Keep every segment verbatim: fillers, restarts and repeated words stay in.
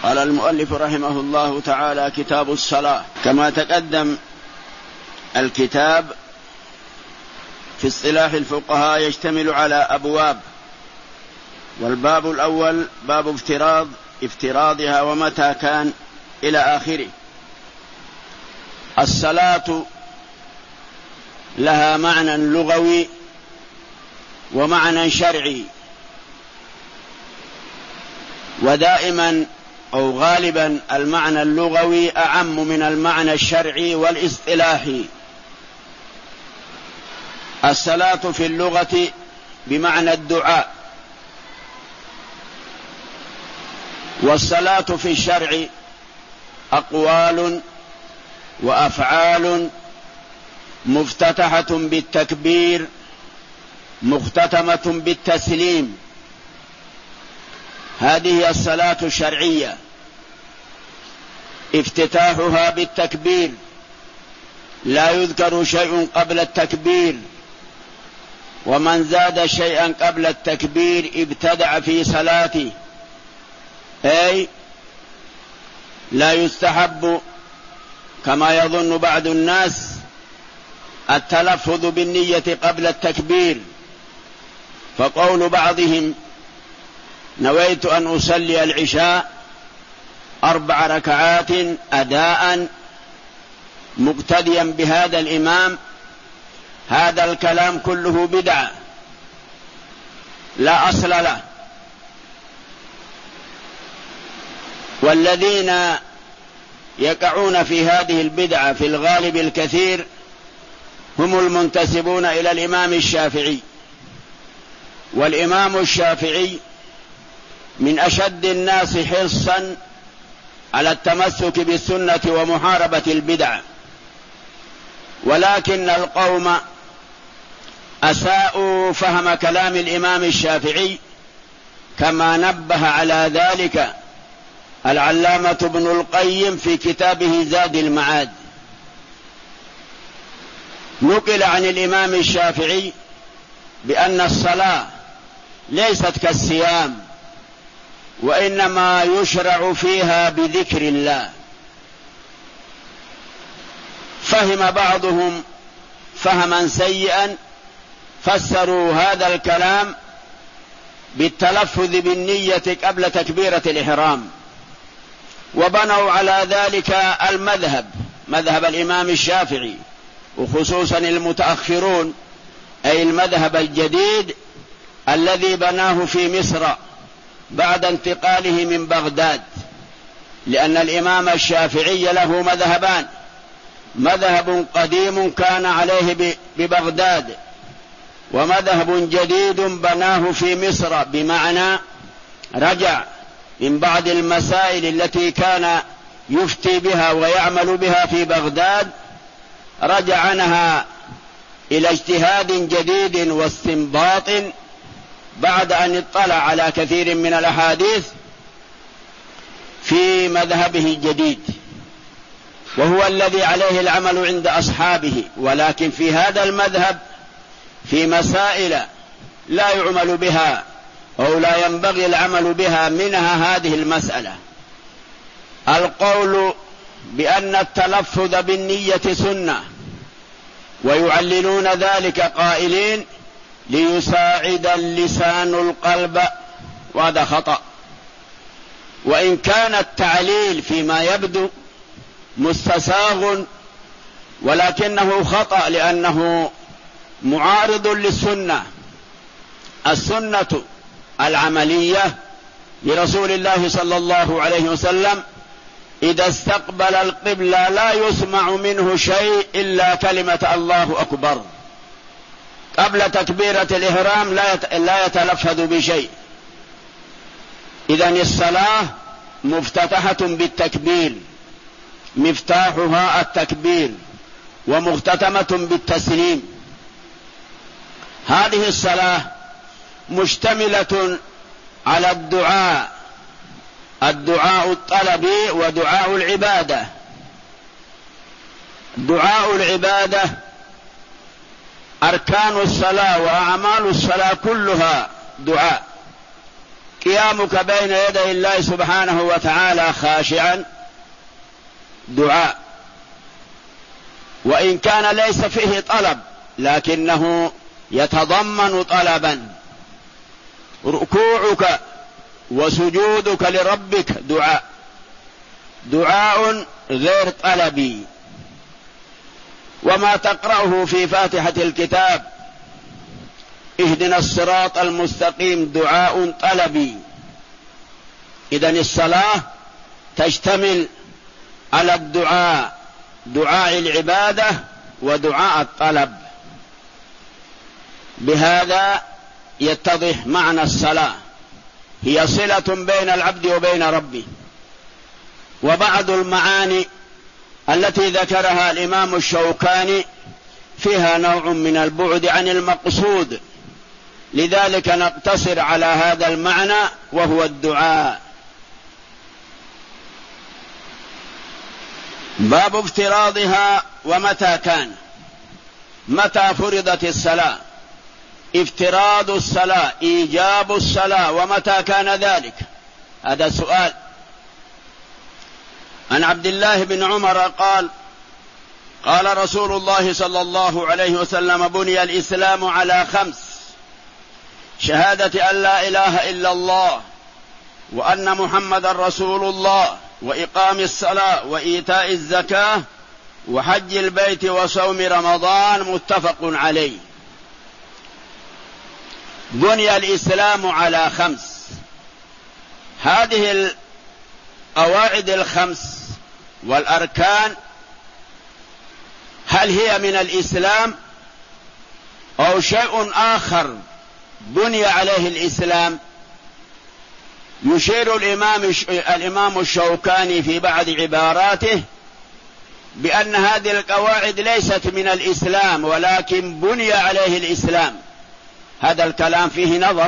قال المؤلف رحمه الله تعالى: كتاب الصلاة. كما تقدم الكتاب في اصطلاح الفقهاء يشتمل على أبواب، والباب الأول باب افتراض افتراضها ومتى كان إلى آخره. الصلاة لها معنى لغوي ومعنى شرعي، ودائما أو غالبا المعنى اللغوي أعم من المعنى الشرعي والاصطلاحي. الصلاة في اللغة بمعنى الدعاء، والصلاة في الشرع أقوال وأفعال مفتتحة بالتكبير مختتمة بالتسليم، هذه الصلاة الشرعية. افتتاحها بالتكبير، لا يذكر شيء قبل التكبير، ومن زاد شيئا قبل التكبير ابتدع في صلاته، أي لا يستحب كما يظن بعض الناس التلفظ بالنية قبل التكبير، فقول بعضهم: نويت أن أصلي العشاء أربع ركعات أداء مقتديا بهذا الإمام، هذا الكلام كله بدعة لا أصل له. والذين يقعون في هذه البدعة في الغالب الكثير هم المنتسبون إلى الإمام الشافعي، والإمام الشافعي من أشد الناس حرصا على التمسك بالسنة ومحاربة البدع، ولكن القوم أساءوا فهم كلام الإمام الشافعي، كما نبه على ذلك العلامة ابن القيم في كتابه زاد المعاد. نقل عن الإمام الشافعي بأن الصلاة ليست كالصيام، وإنما يشرع فيها بذكر الله. فهم بعضهم فهما سيئا، فسروا هذا الكلام بالتلفظ بالنية قبل تكبيرة الإحرام، وبنوا على ذلك المذهب، مذهب الإمام الشافعي، وخصوصا المتأخرون، أي المذهب الجديد الذي بناه في مصر بعد انتقاله من بغداد، لأن الإمام الشافعي له مذهبان: مذهب قديم كان عليه ببغداد، ومذهب جديد بناه في مصر، بمعنى رجع من بعض المسائل التي كان يفتي بها ويعمل بها في بغداد، رجع عنها إلى اجتهاد جديد واستنباط بعد أن اطلع على كثير من الأحاديث في مذهبه الجديد، وهو الذي عليه العمل عند أصحابه. ولكن في هذا المذهب في مسائل لا يعمل بها أو لا ينبغي العمل بها، منها هذه المسألة: القول بأن التلفظ بالنية سنة، ويعللون ذلك قائلين: ليساعد اللسان القلب، وهذا خطأ. وإن كان التعليل فيما يبدو مستساغ، ولكنه خطأ، لأنه معارض للسنة. السنة العملية لرسول الله صلى الله عليه وسلم إذا استقبل القبلة لا يسمع منه شيء إلا كلمة الله أكبر، قبل تكبيرة الإحرام لا يتلفظ بشيء. إذن الصلاة مفتتحة بالتكبير، مفتاحها التكبير، ومختتمة بالتسليم. هذه الصلاة مشتملة على الدعاء، الدعاء الطلبي ودعاء العبادة. دعاء العبادة أركان الصلاة وأعمال الصلاة كلها دعاء، قيامك بين يدي الله سبحانه وتعالى خاشعا دعاء، وإن كان ليس فيه طلب لكنه يتضمن طلبا. ركوعك وسجودك لربك دعاء، دعاء غير طلبي. وما تقرأه في فاتحة الكتاب اهدنا الصراط المستقيم دعاء طلبي. إذن الصلاة تشتمل على الدعاء، دعاء العبادة ودعاء الطلب. بهذا يتضح معنى الصلاة، هي صلة بين العبد وبين ربه. وبعض المعاني التي ذكرها الإمام الشوكاني فيها نوع من البعد عن المقصود، لذلك نقتصر على هذا المعنى وهو الدعاء. باب افتراضها ومتى كان. متى فرضت الصلاة؟ افتراض الصلاة إيجاب الصلاة، ومتى كان ذلك؟ هذا سؤال. عن عبد الله بن عمر قال قال رسول الله صلى الله عليه وسلم بني الإسلام على خمس: شهادة أن لا إله إلا الله وأن محمد رسول الله وإقام الصلاة وإيتاء الزكاة وحج البيت وصوم رمضان، متفق عليه. بني الإسلام على خمس. هذه القواعد الخمس والأركان هل هي من الإسلام أو شيء آخر بني عليه الإسلام؟ يشير الإمام الإمام الشوكاني في بعض عباراته بأن هذه القواعد ليست من الإسلام ولكن بني عليه الإسلام. هذا الكلام فيه نظر.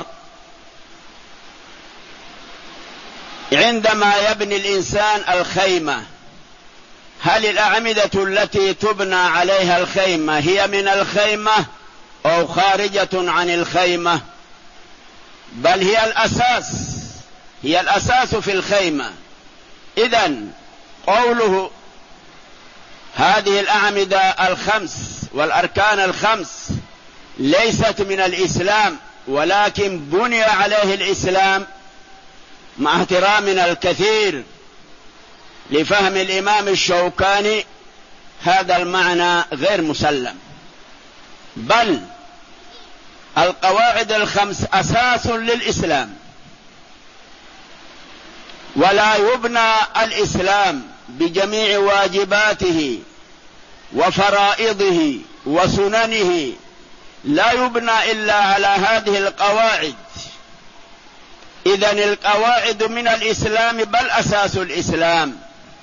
عندما يبني الإنسان الخيمة، هل الأعمدة التي تبنى عليها الخيمة هي من الخيمة أو خارجة عن الخيمة؟ بل هي الأساس، هي الأساس في الخيمة. إذن قوله هذه الأعمدة الخمس والأركان الخمس ليست من الإسلام ولكن بني عليه الإسلام، مع احترامنا الكثير لفهم الإمام الشوكاني هذا المعنى غير مسلم. بل القواعد الخمس أساس للإسلام، ولا يبنى الإسلام بجميع واجباته وفرائضه وسننه، لا يبنى إلا على هذه القواعد. إذن القواعد من الإسلام بل أساس الإسلام،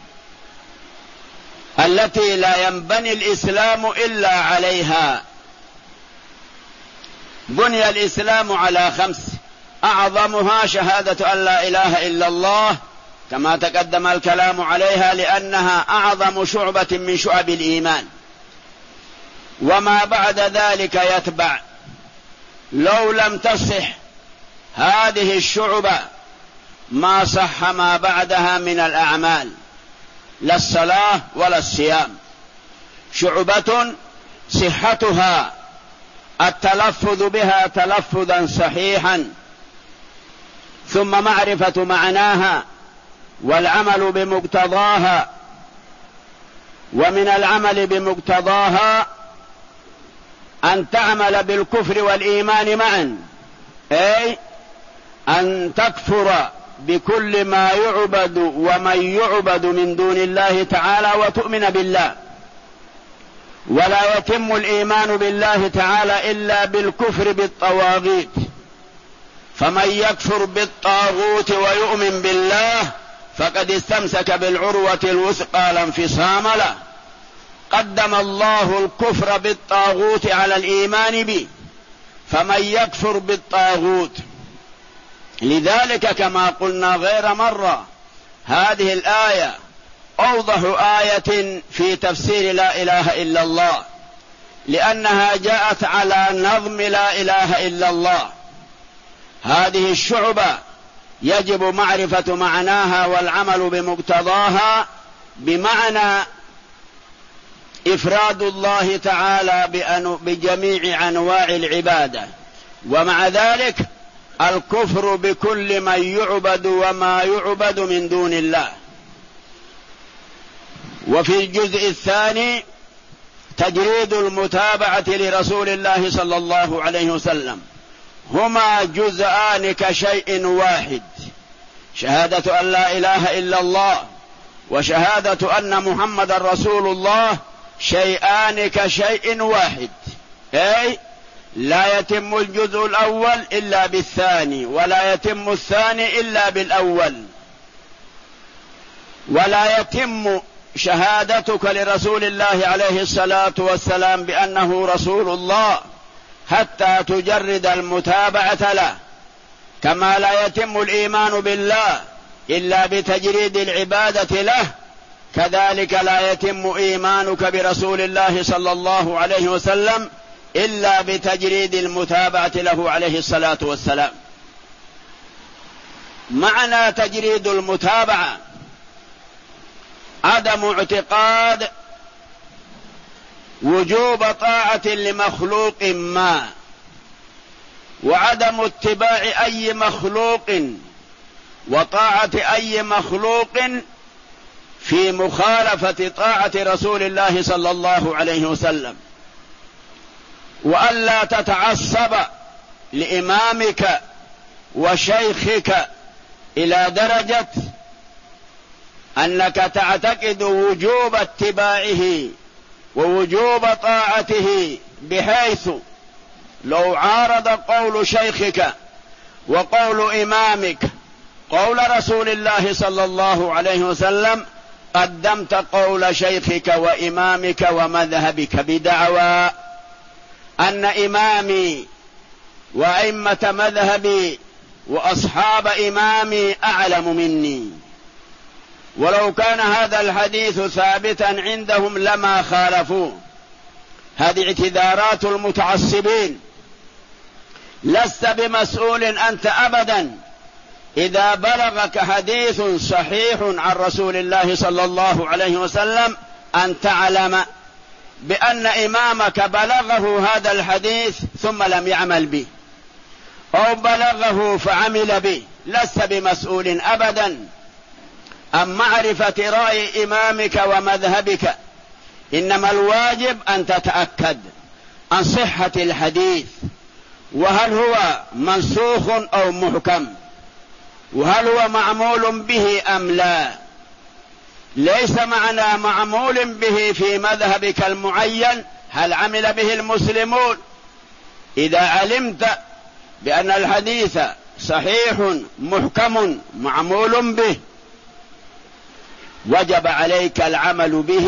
التي لا ينبني الإسلام إلا عليها. بني الإسلام على خمس، أعظمها شهادة أن لا إله إلا الله، كما تقدم الكلام عليها لأنها أعظم شعبة من شعب الإيمان، وما بعد ذلك يتبع. لو لم تصح هذه الشعبة ما صح ما بعدها من الأعمال، لا الصلاة ولا الصيام. شعبة صحتها التلفظ بها تلفظا صحيحا، ثم معرفة معناها والعمل بمقتضاها. ومن العمل بمقتضاها أن تعمل بالكفر والإيمان معا، أي أن تكفر بكل ما يعبد ومن يعبد من دون الله تعالى وتؤمن بالله. ولا يتم الإيمان بالله تعالى إلا بالكفر بالطواغيت، فمن يكفر بالطاغوت ويؤمن بالله فقد استمسك بالعروة الوثقى لا انفصام له. قدم الله الكفر بالطاغوت على الإيمان به، فمن يكفر بالطاغوت. لذلك كما قلنا غير مرة هذه الآية أوضح آية في تفسير لا إله إلا الله، لأنها جاءت على نظم لا إله إلا الله. هذه الشعبة يجب معرفة معناها والعمل بمقتضاها، بمعنى إفراد الله تعالى بجميع أنواع العبادة، ومع ذلك الكفر بكل من يعبد وما يعبد من دون الله. وفي الجزء الثاني تجريد المتابعة لرسول الله صلى الله عليه وسلم، هما جزءان كشيء واحد، شهادة أن لا إله إلا الله وشهادة أن محمد رسول الله شيئان كشيء واحد، أي لا يتم الجزء الأول إلا بالثاني، ولا يتم الثاني إلا بالأول، ولا يتم شهادتك لرسول الله عليه الصلاة والسلام بأنه رسول الله حتى تجرد المتابعة له، كما لا يتم الإيمان بالله إلا بتجريد العبادة له، كذلك لا يتم إيمانك برسول الله صلى الله عليه وسلم إلا بتجريد المتابعة له عليه الصلاة والسلام. معنى تجريد المتابعة عدم اعتقاد وجوب طاعة لمخلوق ما، وعدم اتباع أي مخلوق وطاعة أي مخلوق في مخالفة طاعة رسول الله صلى الله عليه وسلم، وألا تتعصب لإمامك وشيخك إلى درجة أنك تعتقد وجوب اتباعه ووجوب طاعته، بحيث لو عارض قول شيخك وقول إمامك قول رسول الله صلى الله عليه وسلم قدمت قول شيخك وإمامك ومذهبك بدعوى أن إمامي وأئمة مذهبي وأصحاب إمامي أعلم مني، ولو كان هذا الحديث ثابتا عندهم لما خالفوه. هذه اعتذارات المتعصبين، لست بمسؤول أنت أبدا إذا بلغك حديث صحيح عن رسول الله صلى الله عليه وسلم أن تعلم بأن إمامك بلغه هذا الحديث ثم لم يعمل به، أو بلغه فعمل به، لست بمسؤول أبدا عن معرفة رأي إمامك ومذهبك، إنما الواجب أن تتأكد عن صحة الحديث، وهل هو منسوخ أو محكم، وهل هو معمول به أم لا. ليس معنى معمول به في مذهبك المعين هل عمل به المسلمون. إذا علمت بأن الحديث صحيح محكم معمول به وجب عليك العمل به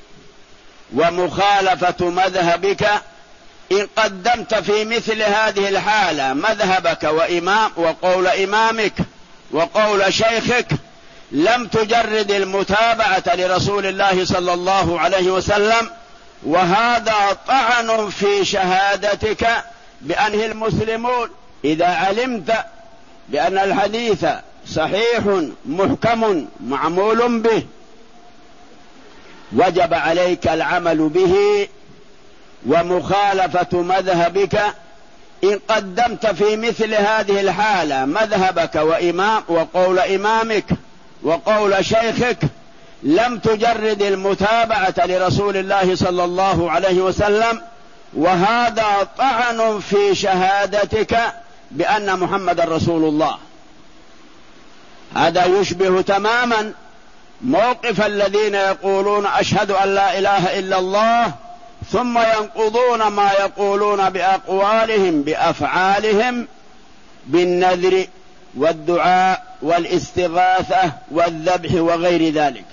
ومخالفة مذهبك. إن قدمت في مثل هذه الحالة مذهبك وإمام وقول إمامك وقول شيخك لم تجرد المتابعة لرسول الله صلى الله عليه وسلم، وهذا طعن في شهادتك بأنه المسلمون. إذا علمت بأن الحديث صحيح محكم معمول به وجب عليك العمل به ومخالفة مذهبك. إن قدمت في مثل هذه الحالة مذهبك وإمام وقول إمامك وقول شيخك لم تجرد المتابعة لرسول الله صلى الله عليه وسلم، وهذا طعن في شهادتك بأن محمد رسول الله. هذا يشبه تماما موقف الذين يقولون أشهد أن لا إله إلا الله ثم ينقضون ما يقولون بأقوالهم بأفعالهم بالنذر والدعاء والاستغاثة والذبح وغير ذلك.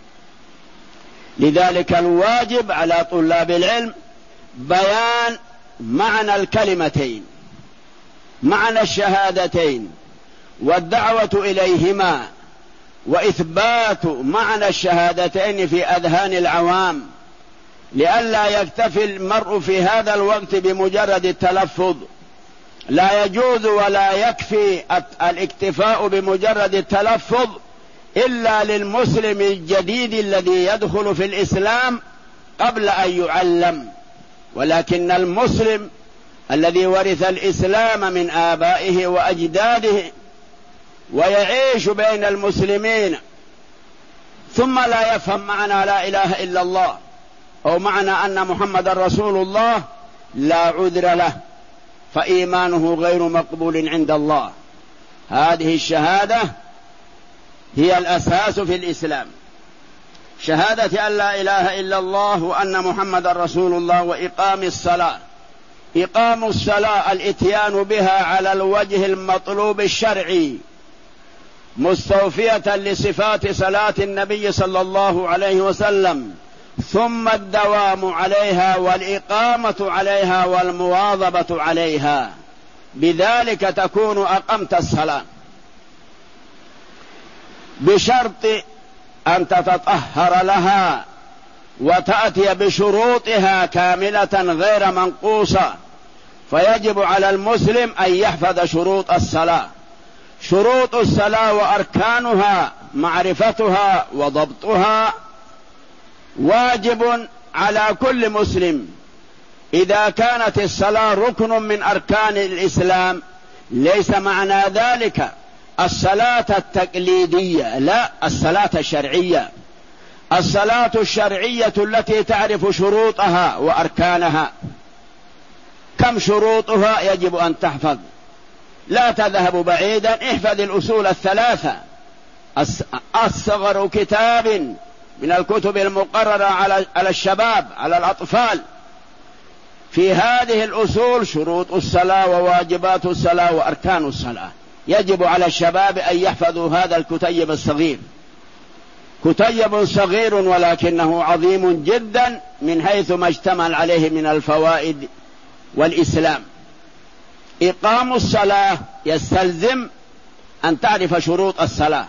لذلك الواجب على طلاب العلم بيان معنى الكلمتين، معنى الشهادتين والدعوة إليهما، وإثبات معنى الشهادتين في أذهان العوام، لئلا يكتفي المرء في هذا الوقت بمجرد التلفظ لا يجوز ولا يكفي الاكتفاء بمجرد التلفظ إلا للمسلم الجديد الذي يدخل في الإسلام قبل أن يعلم، ولكن المسلم الذي ورث الإسلام من آبائه وأجداده ويعيش بين المسلمين ثم لا يفهم معنى لا إله إلا الله أو معنى أن محمد رسول الله لا عذر له، فإيمانه غير مقبول عند الله. هذه الشهادة هي الأساس في الإسلام، شهادة أن لا إله إلا الله وأن محمد رسول الله، وإقام الصلاة. إقام الصلاة الإتيان بها على الوجه المطلوب الشرعي مستوفية لصفات صلاة النبي صلى الله عليه وسلم، ثم الدوام عليها والإقامة عليها والمواظبة عليها، بذلك تكون أقمت الصلاة، بشرط أن تتطهر لها وتأتي بشروطها كاملة غير منقوصة. فيجب على المسلم أن يحفظ شروط الصلاة. شروط الصلاة وأركانها معرفتها وضبطها واجب على كل مسلم. إذا كانت الصلاة ركن من أركان الإسلام ليس معنى ذلك الصلاة التقليدية، لا، الصلاة الشرعية، الصلاة الشرعية التي تعرف شروطها وأركانها. كم شروطها يجب أن تحفظ، لا تذهب بعيدا، احفظ الأصول الثلاثة. أصغر كتاب من الكتب المقررة على الشباب على الأطفال في هذه الأصول شروط الصلاة وواجبات الصلاة وأركان الصلاة. يجب على الشباب أن يحفظوا هذا الكتيب الصغير، كتيب صغير ولكنه عظيم جدا من حيث ما اشتمل عليه من الفوائد والإسلام. إقام الصلاة يستلزم أن تعرف شروط الصلاة.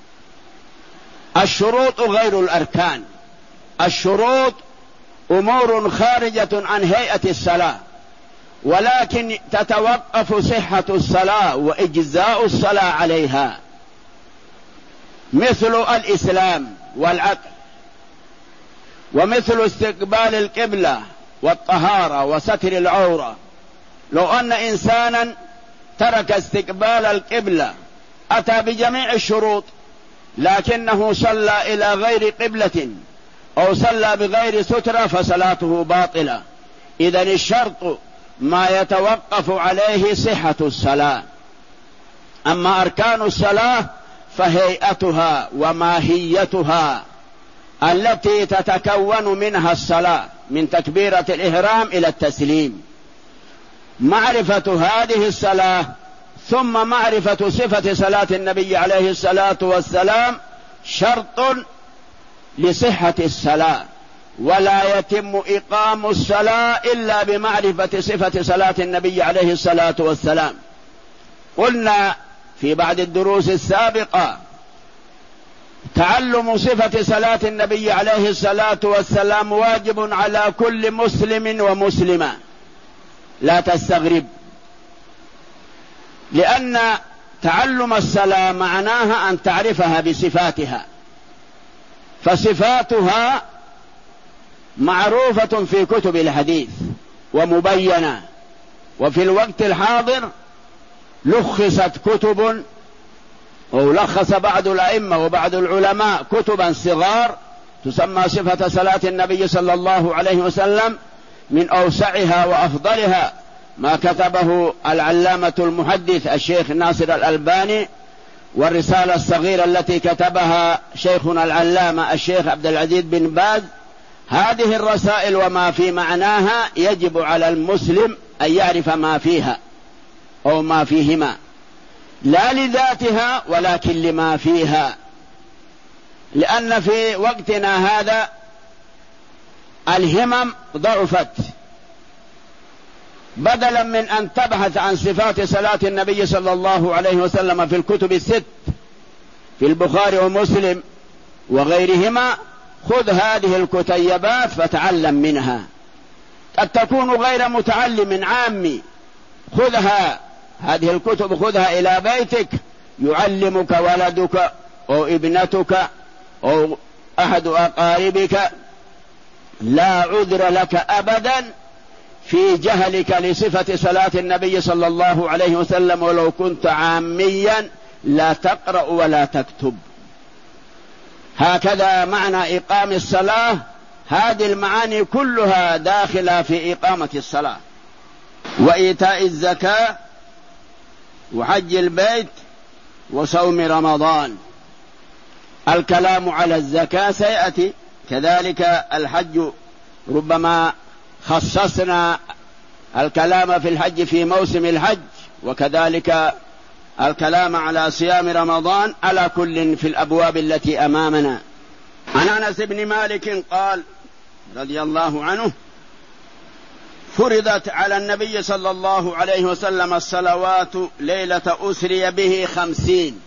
الشروط غير الأركان، الشروط أمور خارجة عن هيئة الصلاة، ولكن تتوقف صحة الصلاة وإجزاء الصلاة عليها، مثل الإسلام والعقل، ومثل استقبال القبلة والطهارة وستر العورة. لو أن إنسانا ترك استقبال القبلة أتى بجميع الشروط لكنه صلى إلى غير قبلة أو صلى بغير سترة فصلاته باطلة. إذن الشرط ما يتوقف عليه صحة الصلاة. أما أركان الصلاة فهيئتها وماهيتها التي تتكون منها الصلاة من تكبيرة الإحرام إلى التسليم، معرفة هذه الصلاة ثم معرفة صفة صلاة النبي عليه الصلاة والسلام شرط لصحة الصلاة، ولا يتم إقام الصلاة إلا بمعرفة صفة صلاة النبي عليه الصلاة والسلام. قلنا في بعض الدروس السابقة تعلم صفة صلاة النبي عليه الصلاة والسلام واجب على كل مسلم ومسلمة، لا تستغرب، لأن تعلم الصلاة معناها أن تعرفها بصفاتها، فصفاتها معروفة في كتب الحديث ومبينة. وفي الوقت الحاضر لخصت كتب أو لخص بعض الأئمة وبعض العلماء كتبا صغار تسمى صفة صلاة النبي صلى الله عليه وسلم، من أوسعها وأفضلها ما كتبه العلامة المحدث الشيخ ناصر الألباني، والرسالة الصغيرة التي كتبها شيخنا العلامة الشيخ عبد العزيز بن باز. هذه الرسائل وما في معناها يجب على المسلم أن يعرف ما فيها أو ما فيهما، لا لذاتها ولكن لما فيها، لأن في وقتنا هذا الهمم ضعفت، بدلا من أن تبحث عن صفات صلاة النبي صلى الله عليه وسلم في الكتب الست في البخاري ومسلم وغيرهما، خذ هذه الكتيبات فتعلم منها. قد تكون غير متعلم عامي، خذها هذه الكتب خذها إلى بيتك، يعلمك ولدك أو ابنتك أو أحد أقاربك، لا عذر لك أبدا في جهلك لصفة صلاة النبي صلى الله عليه وسلم، ولو كنت عاميا لا تقرأ ولا تكتب. هكذا معنى إقام الصلاة، هذه المعاني كلها داخلة في إقامة الصلاة. وإيتاء الزكاة وحج البيت وصوم رمضان. الكلام على الزكاة سيأتي، كذلك الحج ربما خصصنا الكلام في الحج في موسم الحج، وكذلك الكلام على صيام رمضان، على كل في الأبواب التي أمامنا. عن أنس بن مالك قال رضي الله عنه: فرضت على النبي صلى الله عليه وسلم الصلوات ليلة أسري به خمسين،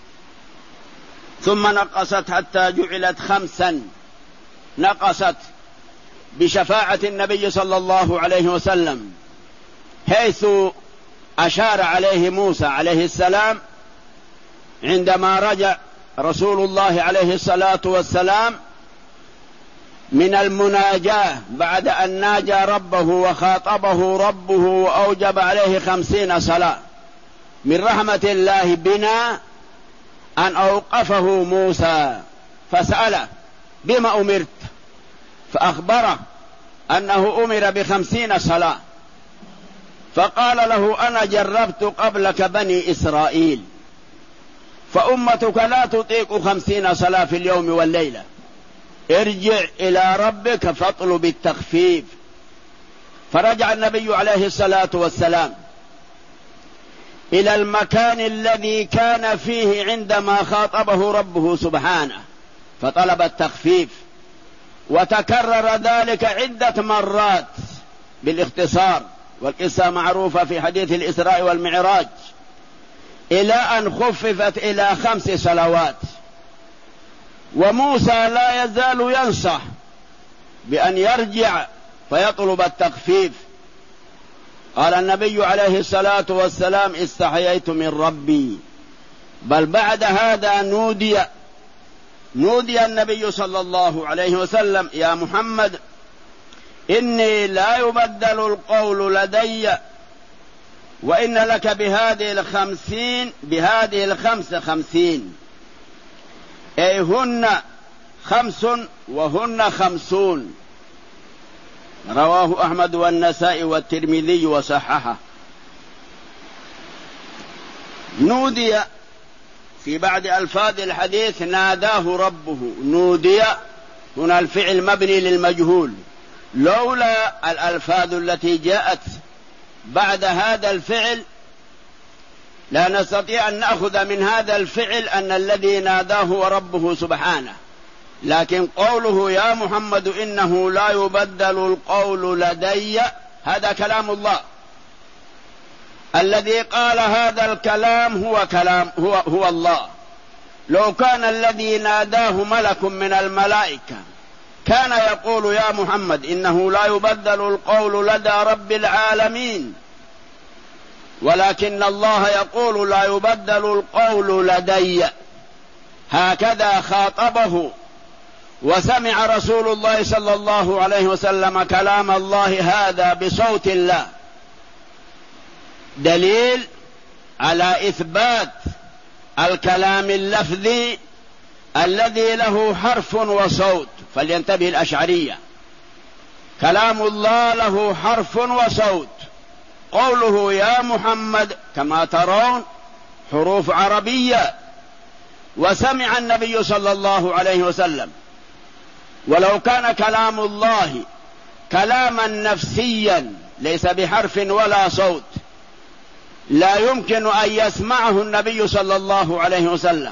ثم نقصت حتى جعلت خمسا، نقصت بشفاعة النبي صلى الله عليه وسلم، حيث أشار عليه موسى عليه السلام عندما رجع رسول الله عليه الصلاة والسلام من المناجاة بعد أن ناجى ربه وخاطبه ربه وأوجب عليه خمسين صلاة. من رحمة الله بنا أن أوقفه موسى فسأله: بما أمرت؟ فأخبره أنه أمر بخمسين صلاة، فقال له: أنا جربت قبلك بني إسرائيل، فأمتك لا تطيق خمسين صلاة في اليوم والليلة، ارجع إلى ربك فاطلب التخفيف. فرجع النبي عليه الصلاة والسلام إلى المكان الذي كان فيه عندما خاطبه ربه سبحانه، فطلب التخفيف، وتكرر ذلك عدة مرات بالاختصار، والقصة معروفة في حديث الإسراء والمعراج، إلى أن خففت إلى خمس صلوات. وموسى لا يزال ينصح بأن يرجع فيطلب التخفيف. قال النبي عليه الصلاة والسلام: استحييت من ربي. بل بعد هذا نودي نودي النبي صلى الله عليه وسلم: يا محمد، إني لا يبدل القول لدي، وإن لك بهذه الخمسين بهذه الخمس خمسين، أي هن خمس وهن خمسون. رواه أحمد والنسائي والترمذي وصححه. نودي في بعض ألفاظ الحديث ناداه ربه. نودي هنا الفعل مبني للمجهول، لولا الألفاظ التي جاءت بعد هذا الفعل لا نستطيع أن نأخذ من هذا الفعل أن الذي ناداه هو ربه سبحانه. لكن قوله: يا محمد إنه لا يبدل القول لدي، هذا كلام الله. الذي قال هذا الكلام هو كلام هو هو الله. لو كان الذي ناداه ملك من الملائكة كان يقول: يا محمد إنه لا يبدل القول لدى رب العالمين، ولكن الله يقول: لا يبدل القول لدي. هكذا خاطبه. وسمع رسول الله صلى الله عليه وسلم كلام الله هذا بصوت الله، دليل على إثبات الكلام اللفظي الذي له حرف وصوت. فلينتبه الأشعرية، كلام الله له حرف وصوت. قوله يا محمد كما ترون حروف عربية، وسمع النبي صلى الله عليه وسلم. ولو كان كلام الله كلاما نفسيا ليس بحرف ولا صوت لا يمكن أن يسمعه النبي صلى الله عليه وسلم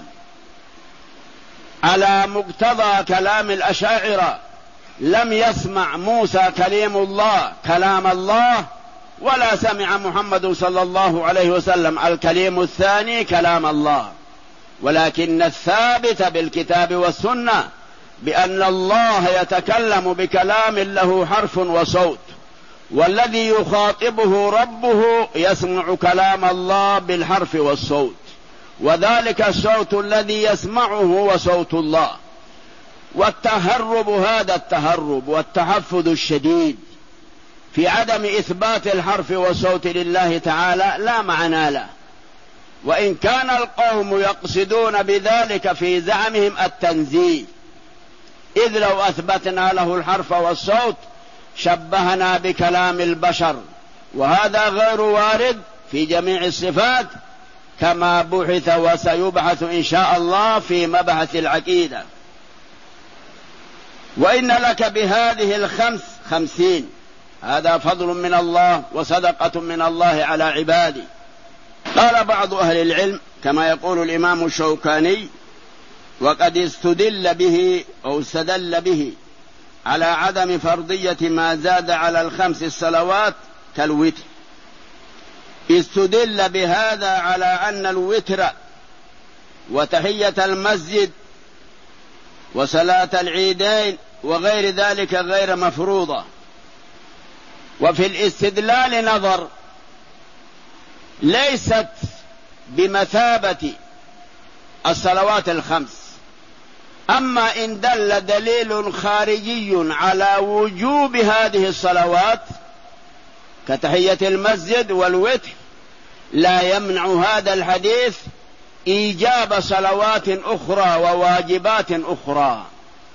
على مقتضى كلام الأشاعرة. لم يسمع موسى كليم الله كلام الله، ولا سمع محمد صلى الله عليه وسلم الكليم الثاني كلام الله، ولكن الثابت بالكتاب والسنة بأن الله يتكلم بكلام له حرف وصوت، والذي يخاطبه ربه يسمع كلام الله بالحرف والصوت، وذلك الصوت الذي يسمعه هو صوت الله. والتهرب هذا التهرب والتحفظ الشديد في عدم إثبات الحرف والصوت لله تعالى لا معنى له، وإن كان القوم يقصدون بذلك في زعمهم التنزيه، إذ لو أثبتنا له الحرف والصوت شبهنا بكلام البشر، وهذا غير وارد في جميع الصفات كما بحث وسيبحث إن شاء الله في مبحث العقيدة. وإن لك بهذه الخمس خمسين، هذا فضل من الله وصدقة من الله على عباده. قال بعض أهل العلم كما يقول الإمام الشوكاني: وقد استدل به أو استدل به على عدم فرضية ما زاد على الخمس الصلوات كالوتر. استدل بهذا على أن الوتر وتحية المسجد وصلاة العيدين وغير ذلك غير مفروضة. وفي الاستدلال نظر، ليست بمثابة الصلوات الخمس. أما إن دل دليل خارجي على وجوب هذه الصلوات كتحية المسجد والوتر لا يمنع هذا الحديث إيجاب صلوات أخرى وواجبات أخرى،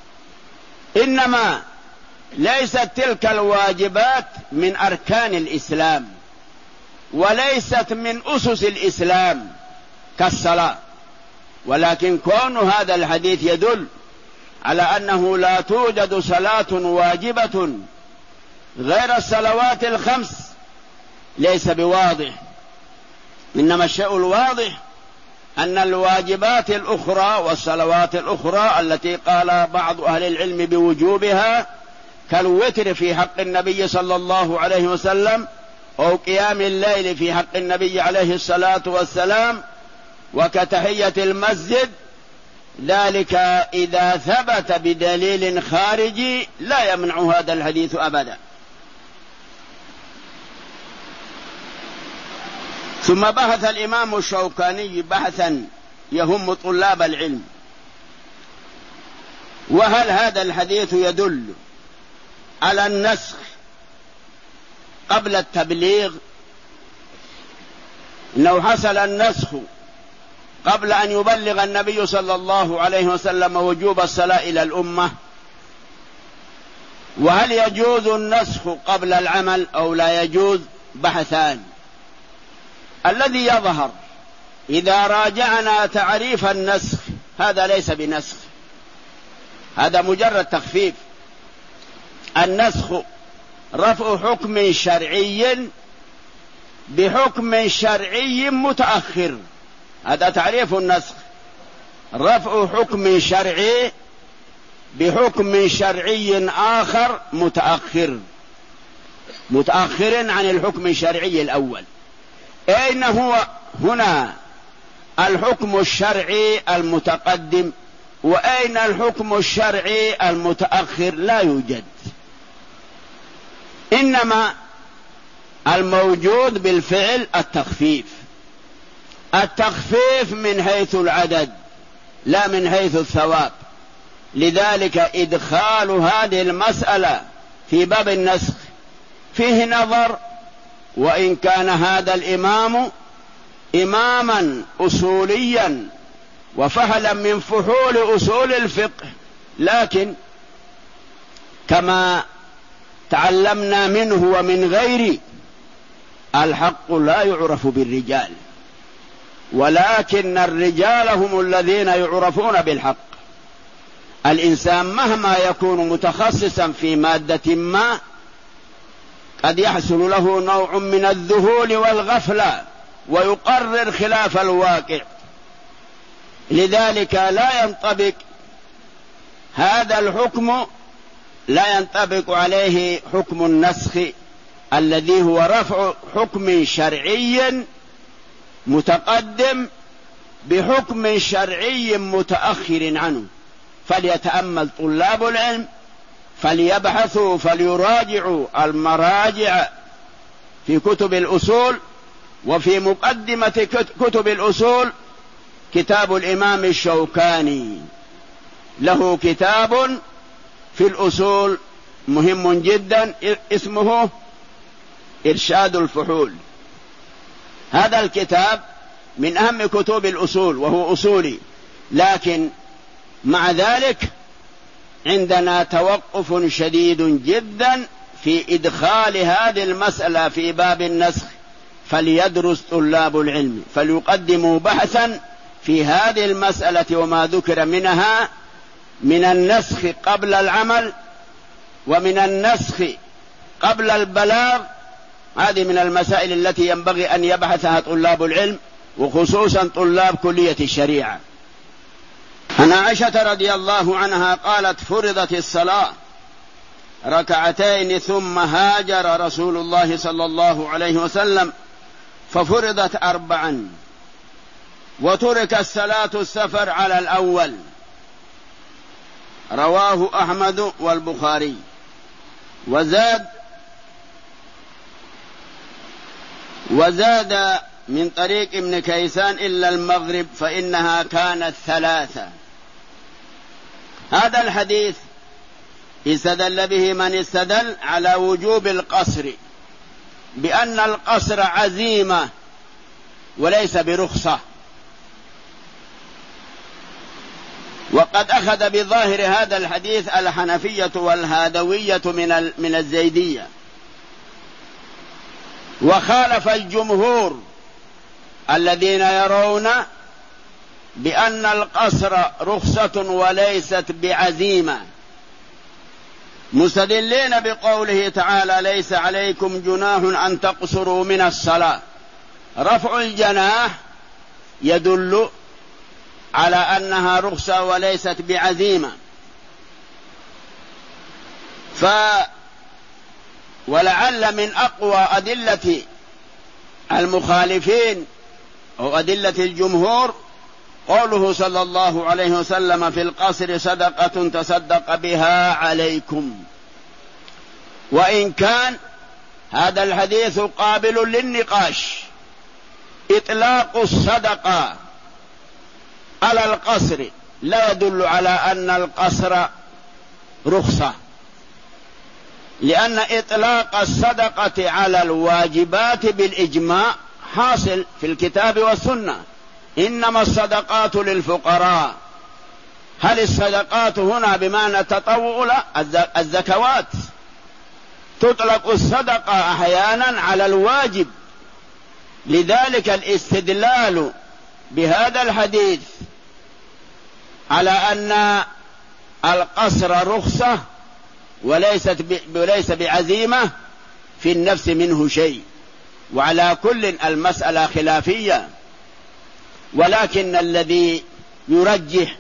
إنما ليست تلك الواجبات من أركان الإسلام وليست من أسس الإسلام كالصلاة، ولكن كون هذا الحديث يدل على أنه لا توجد صلاة واجبة غير الصلوات الخمس ليس بواضح. إنما الشيء الواضح أن الواجبات الأخرى والصلوات الأخرى التي قال بعض أهل العلم بوجوبها كالوتر في حق النبي صلى الله عليه وسلم، أو قيام الليل في حق النبي عليه الصلاة والسلام، وكتحية المسجد، ذلك إذا ثبت بدليل خارجي لا يمنع هذا الحديث أبدا. ثم بحث الإمام الشوكاني بحثا يهم طلاب العلم: وهل هذا الحديث يدل على النسخ قبل التبليغ؟ إنه حصل النسخ قبل أن يبلغ النبي صلى الله عليه وسلم وجوب الصلاة إلى الأمة، وهل يجوز النسخ قبل العمل أو لا يجوز؟ بحثان. الذي يظهر إذا راجعنا تعريف النسخ هذا ليس بنسخ، هذا مجرد تخفيف. النسخ رفع حكم شرعي بحكم شرعي متأخر، هذا تعريف النسخ، رفع حكم شرعي بحكم شرعي آخر متأخر متأخر عن الحكم الشرعي الأول. أين هو هنا الحكم الشرعي المتقدم وأين الحكم الشرعي المتأخر؟ لا يوجد، إنما الموجود بالفعل التخفيف. التخفيف من حيث العدد لا من حيث الثواب. لذلك إدخال هذه المسألة في باب النسخ فيه نظر، وإن كان هذا الإمام إماما أصوليا وفهلا من فحول أصول الفقه، لكن كما تعلمنا منه ومن غيره الحق لا يعرف بالرجال، ولكن الرجال هم الذين يعرفون بالحق. الإنسان مهما يكون متخصصا في مادة ما قد يحصل له نوع من الذهول والغفلة ويقرر خلاف الواقع، لذلك لا ينطبق هذا الحكم، لا ينطبق عليه حكم النسخ الذي هو رفع حكم شرعي متقدم بحكم شرعي متأخر عنه. فليتأمل طلاب العلم فليبحثوا فليراجعوا المراجع في كتب الأصول. وفي مقدمة كتب الأصول كتاب الإمام الشوكاني، له كتاب في الأصول مهم جدا اسمه إرشاد الفحول. هذا الكتاب من أهم كتب الأصول وهو أصولي، لكن مع ذلك عندنا توقف شديد جدا في إدخال هذه المسألة في باب النسخ. فليدرس طلاب العلم فليقدموا بحثا في هذه المسألة وما ذكر منها من النسخ قبل العمل ومن النسخ قبل البلاغ. هذه من المسائل التي ينبغي أن يبحثها طلاب العلم وخصوصا طلاب كلية الشريعة. عن عائشة رضي الله عنها قالت: فرضت الصلاة ركعتين ثم هاجر رسول الله صلى الله عليه وسلم ففرضت أربعا، وترك الصلاة السفر على الأول. رواه أحمد والبخاري. وزاد وزاد من طريق ابن كيسان إلا المغرب فإنها كانت ثلاثة. هذا الحديث استدل به من استدل على وجوب القصر، بأن القصر عزيمة وليس برخصة. وقد أخذ بظاهر هذا الحديث الحنفية والهادوية من من الزيدية، وخالف الجمهور الذين يرون بأن القصر رخصة وليست بعزيمة، مستدلين بقوله تعالى: ليس عليكم جناح أن تقصروا من الصلاة. رفع الجناح يدل على أنها رخصة وليست بعزيمة. ف ولعل من أقوى أدلة المخالفين أو أدلة الجمهور قوله صلى الله عليه وسلم في القصر: صدقة تصدق بها عليكم. وإن كان هذا الحديث قابل للنقاش، إطلاق الصدقة على القصر لا يدل على أن القصر رخصة، لأن إطلاق الصدقة على الواجبات بالإجماع حاصل في الكتاب والسنة. إنما الصدقات للفقراء. هل الصدقات هنا بمعنى التطوع؟ لا، الزكوات تطلق الصدقة أحيانا على الواجب. لذلك الاستدلال بهذا الحديث على أن القصر رخصة وليست وليس بعزيمة في النفس منه شيء. وعلى كل المسألة خلافية، ولكن الذي يرجح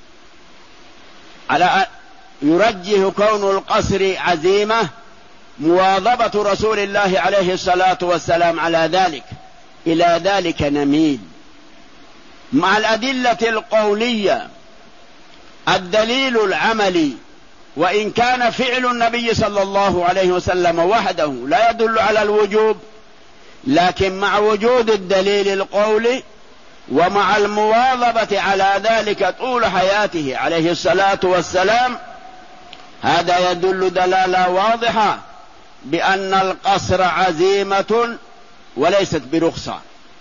على يرجح كون القصر عزيمة مواظبة رسول الله عليه الصلاة والسلام على ذلك. إلى ذلك نميل مع الأدلة القولية. الدليل العملي، وإن كان فعل النبي صلى الله عليه وسلم وحده لا يدل على الوجوب، لكن مع وجود الدليل القولي ومع المواظبة على ذلك طول حياته عليه الصلاة والسلام، هذا يدل دلالة واضحة بأن القصر عزيمة وليست برخصة.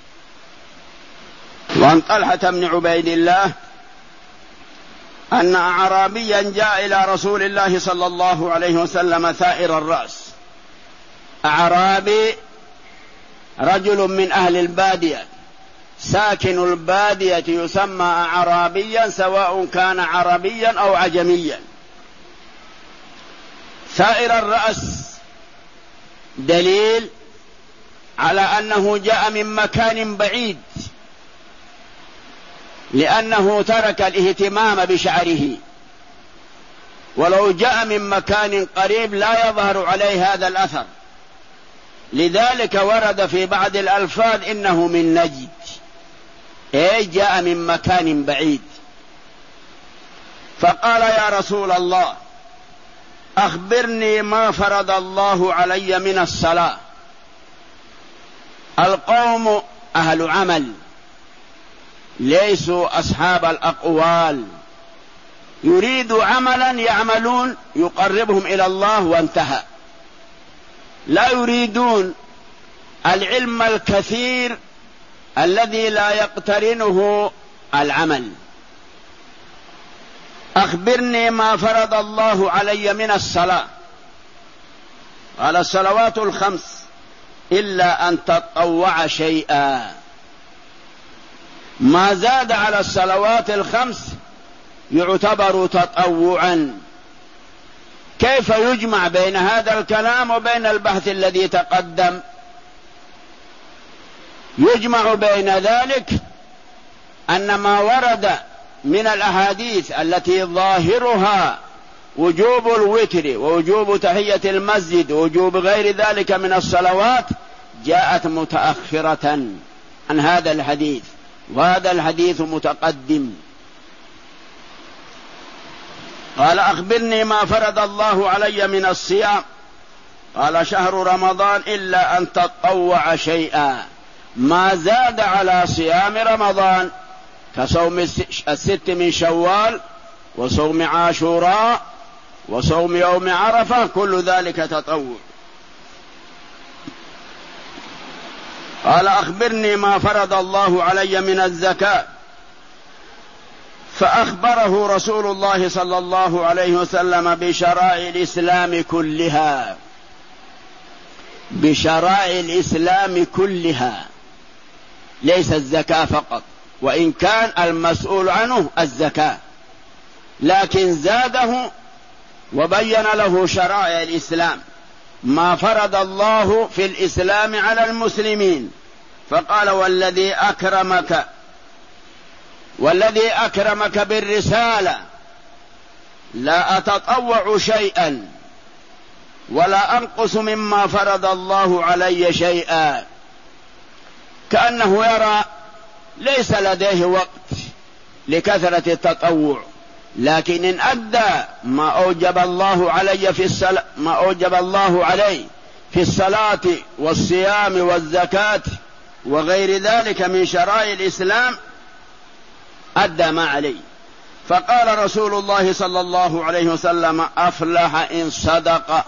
وعن طلحة بن عبيد الله أن أعرابيا جاء إلى رسول الله صلى الله عليه وسلم ثائر الرأس. أعرابي رجل من أهل البادية، ساكن البادية يسمى أعرابيا سواء كان عربيا أو عجميا. ثائر الرأس دليل على أنه جاء من مكان بعيد، لأنه ترك الاهتمام بشعره. ولو جاء من مكان قريب لا يظهر عليه هذا الأثر. لذلك ورد في بعض الألفاظ إنه من نجد، أي جاء من مكان بعيد. فقال: يا رسول الله، أخبرني ما فرض الله علي من الصلاة. القوم أهل عمل، ليسوا أصحاب الأقوال، يريدوا عملا يعملون يقربهم إلى الله وانتهى، لا يريدون العلم الكثير الذي لا يقترنه العمل. أخبرني ما فرض الله علي من الصلاة. قال الصلوات الخمس إلا أن تطوع شيئا. ما زاد على الصلوات الخمس يعتبر تطوعا. كيف يجمع بين هذا الكلام وبين البحث الذي تقدم؟ يجمع بين ذلك أن ما ورد من الأحاديث التي ظاهرها وجوب الوتر ووجوب تحية المسجد ووجوب غير ذلك من الصلوات جاءت متأخرة عن هذا الحديث، وهذا الحديث متقدم. قال أخبرني ما فرض الله علي من الصيام. قال شهر رمضان إلا أن تطوع شيئا. ما زاد على صيام رمضان كصوم الست من شوال وصوم عاشوراء وصوم يوم عرفة كل ذلك تطوع. قال أخبرني ما فرض الله علي من الزكاة. فأخبره رسول الله صلى الله عليه وسلم بشرائع الإسلام كلها، بشرائع الإسلام كلها، ليس الزكاة فقط، وإن كان المسؤول عنه الزكاة، لكن زاده وبين له شرائع الإسلام ما فرض الله في الإسلام على المسلمين. فقال والذي أكرمك والذي أكرمك بالرسالة لا أتطوع شيئا ولا أنقص مما فرض الله علي شيئا. كأنه يرى ليس لديه وقت لكثرة التطوع، لكن إن أدى ما أوجب الله علي في الصلاة ما أوجب الله عليه في الصلاة والصيام والزكاة وغير ذلك من شرائع الإسلام أدى ما عليه. فقال رسول الله صلى الله عليه وسلم أفلح إن صدق،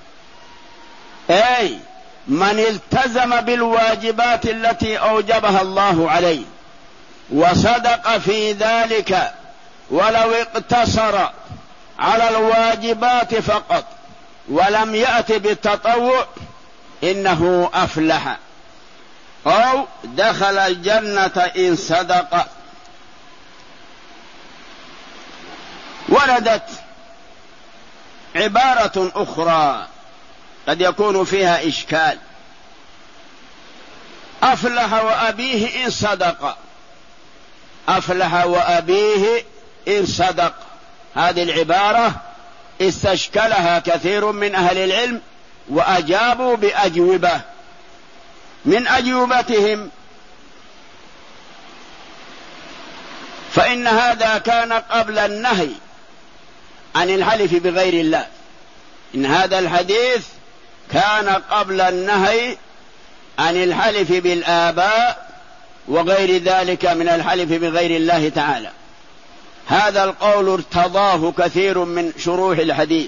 أي من التزم بالواجبات التي أوجبها الله عليه وصدق في ذلك، ولو اقتصر على الواجبات فقط ولم يأت بالتطوع إنه أفلح أو دخل الجنة إن صدق. وردت عبارة أخرى قد يكون فيها إشكال: أفلح وأبيه إن صدق. أفلح وأبيه إن صدق، هذه العبارة استشكلها كثير من أهل العلم وأجابوا بأجوبة. من أجوبتهم: فإن هذا كان قبل النهي عن الحلف بغير الله. إن هذا الحديث كان قبل النهي عن الحلف بالآباء وغير ذلك من الحلف بغير الله تعالى. هذا القول ارتضاه كثير من شروح الحديث.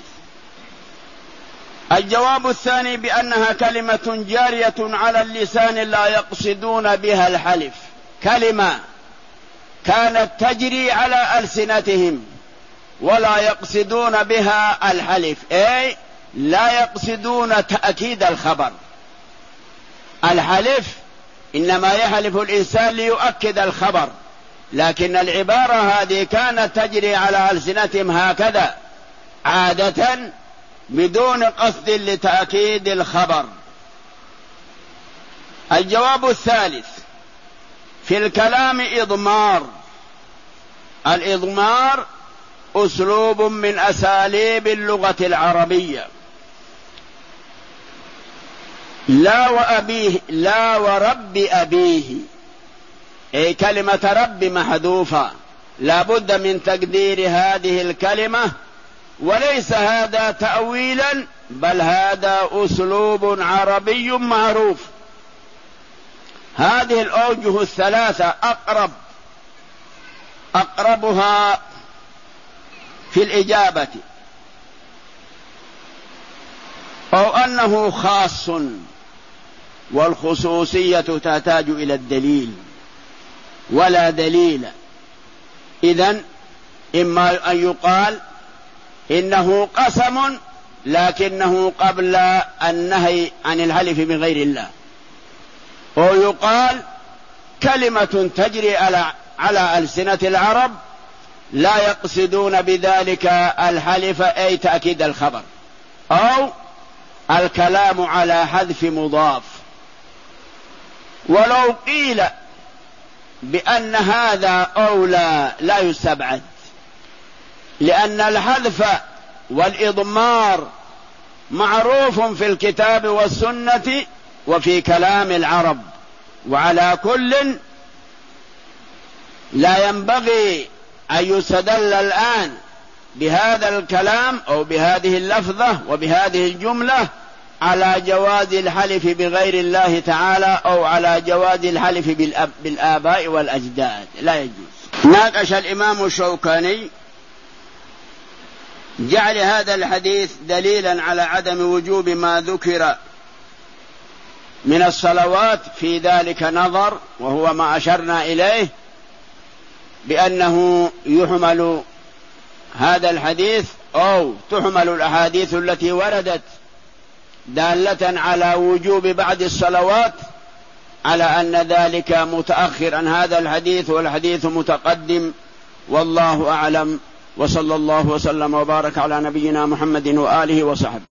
الجواب الثاني بأنها كلمة جارية على اللسان لا يقصدون بها الحلف، كلمة كانت تجري على ألسنتهم ولا يقصدون بها الحلف، أي لا يقصدون تأكيد الخبر. الحلف إنما يحلف الإنسان ليؤكد الخبر، لكن العبارة هذه كانت تجري على ألسنتهم هكذا عادة بدون قصد لتأكيد الخبر. الجواب الثالث: في الكلام إضمار. الإضمار أسلوب من أساليب اللغة العربية. لا وأبيه، لا ورب أبيه، أي كلمة رب محذوفة، لا بد من تقدير هذه الكلمة وليس هذا تأويلا، بل هذا أسلوب عربي معروف. هذه الأوجه الثلاثة أقرب أقربها في الإجابة، أو أنه خاص، والخصوصية تحتاج إلى الدليل ولا دليل. إذن إما أن يقال إنه قسم لكنه قبل النهي عن الحلف بغير الله، أو يقال كلمة تجري على على ألسنة العرب لا يقصدون بذلك الحلف أي تأكيد الخبر، أو الكلام على حذف مضاف. ولو قيل بأن هذا أولى لا يستبعد، لأن الحذف والإضمار معروف في الكتاب والسنة وفي كلام العرب، وعلى كل لا ينبغي أن يستدل الآن بهذا الكلام أو بهذه اللفظة وبهذه الجملة على جواز الحلف بغير الله تعالى أو على جواز الحلف بالأب بالآباء والأجداد، لا يجوز. ناقش الإمام الشوكاني جعل هذا الحديث دليلا على عدم وجوب ما ذكر من الصلوات، في ذلك نظر، وهو ما أشرنا إليه بأنه يحمل هذا الحديث أو تحمل الأحاديث التي وردت دالة على وجوب بعد الصلوات على أن ذلك متأخر عن هذا الحديث، والحديث متقدم، والله أعلم. وصلى الله وسلم وبارك على نبينا محمد وآله وصحبه.